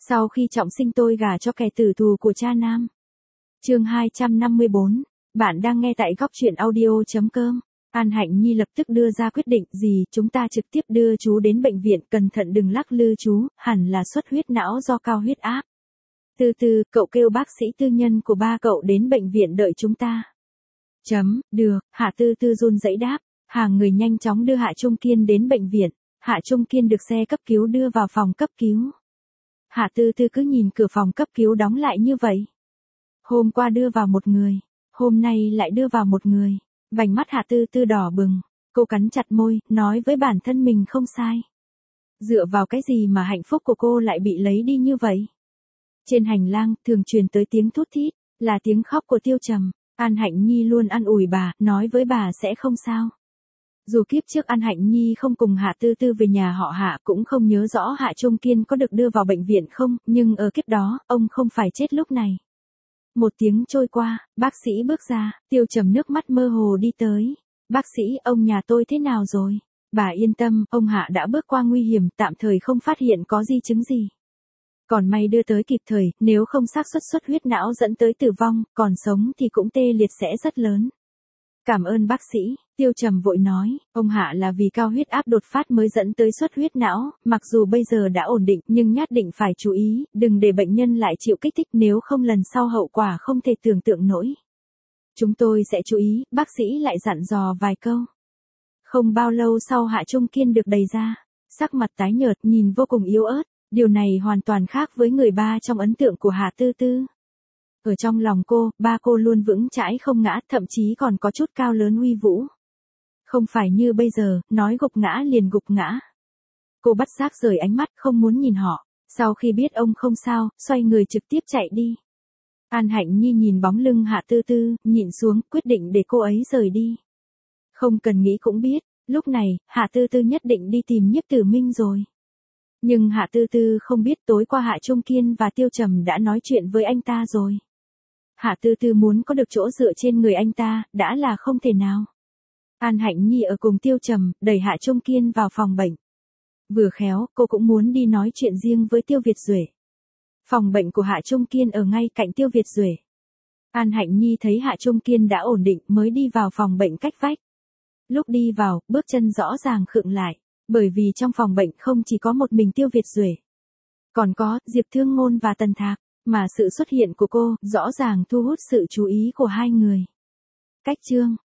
Sau khi trọng sinh tôi gả cho kẻ tử thù của cha nam. Chương 254, bạn đang nghe tại góc truyện audio.com. An Hạnh Nhi lập tức đưa ra quyết định, gì, chúng ta trực tiếp đưa chú đến bệnh viện, cẩn thận đừng lắc lư chú, hẳn là xuất huyết não do cao huyết áp. Từ từ, cậu kêu bác sĩ tư nhân của ba cậu đến bệnh viện đợi chúng ta. Được, Hạ Tư Tư run rẩy đáp. Hàng người nhanh chóng đưa Hạ Trung Kiên đến bệnh viện. Hạ Trung Kiên được xe cấp cứu đưa vào phòng cấp cứu. Hạ Tư Tư cứ nhìn cửa phòng cấp cứu đóng lại như vậy. Hôm qua đưa vào một người, hôm nay lại đưa vào một người. Vành mắt Hạ Tư Tư đỏ bừng, cô cắn chặt môi, nói với bản thân mình không sai. Dựa vào cái gì mà hạnh phúc của cô lại bị lấy đi như vậy? Trên hành lang, thường truyền tới tiếng thút thít, là tiếng khóc của Tiêu Trầm. An Hạnh Nhi luôn an ủi bà, nói với bà sẽ không sao. Dù kiếp trước An Hạnh Nhi không cùng Hạ Tư Tư về nhà họ Hạ, cũng không nhớ rõ Hạ Trung Kiên có được đưa vào bệnh viện không, nhưng ở kiếp đó, ông không phải chết lúc này. Một tiếng trôi qua, bác sĩ bước ra, Tiêu Trầm nước mắt mơ hồ đi tới. Bác sĩ, ông nhà tôi thế nào rồi? Bà yên tâm, ông Hạ đã bước qua nguy hiểm, tạm thời không phát hiện có di chứng gì. Còn may đưa tới kịp thời, nếu không xác suất xuất huyết não dẫn tới tử vong, còn sống thì cũng tê liệt sẽ rất lớn. Cảm ơn bác sĩ, Tiêu Trầm vội nói, ông Hạ là vì cao huyết áp đột phát mới dẫn tới xuất huyết não, mặc dù bây giờ đã ổn định nhưng nhất định phải chú ý, đừng để bệnh nhân lại chịu kích thích, nếu không lần sau hậu quả không thể tưởng tượng nổi. Chúng tôi sẽ chú ý, bác sĩ lại dặn dò vài câu. Không bao lâu sau Hạ Trung Kiên được đẩy ra, sắc mặt tái nhợt, nhìn vô cùng yếu ớt, điều này hoàn toàn khác với người ba trong ấn tượng của Hạ Tư Tư. Ở trong lòng cô, ba cô luôn vững chãi không ngã, thậm chí còn có chút cao lớn uy vũ. Không phải như bây giờ, nói gục ngã liền gục ngã. Cô bắt giác rời ánh mắt, không muốn nhìn họ. Sau khi biết ông không sao, xoay người trực tiếp chạy đi. An Hạnh Nhi nhìn bóng lưng Hạ Tư Tư, nhịn xuống, quyết định để cô ấy rời đi. Không cần nghĩ cũng biết, lúc này, Hạ Tư Tư nhất định đi tìm Nhiếp Tử Minh rồi. Nhưng Hạ Tư Tư không biết tối qua Hạ Trung Kiên và Tiêu Trầm đã nói chuyện với anh ta rồi. Hạ Tư Tư muốn có được chỗ dựa trên người anh ta, đã là không thể nào. An Hạnh Nhi ở cùng Tiêu Trầm, đẩy Hạ Trung Kiên vào phòng bệnh. Vừa khéo, cô cũng muốn đi nói chuyện riêng với Tiêu Việt Duệ. Phòng bệnh của Hạ Trung Kiên ở ngay cạnh Tiêu Việt Duệ. An Hạnh Nhi thấy Hạ Trung Kiên đã ổn định mới đi vào phòng bệnh cách vách. Lúc đi vào, bước chân rõ ràng khựng lại, bởi vì trong phòng bệnh không chỉ có một mình Tiêu Việt Duệ. Còn có, Diệp Thương Ngôn và Tần Thạc. Mà sự xuất hiện của cô, rõ ràng thu hút sự chú ý của hai người. Cách chương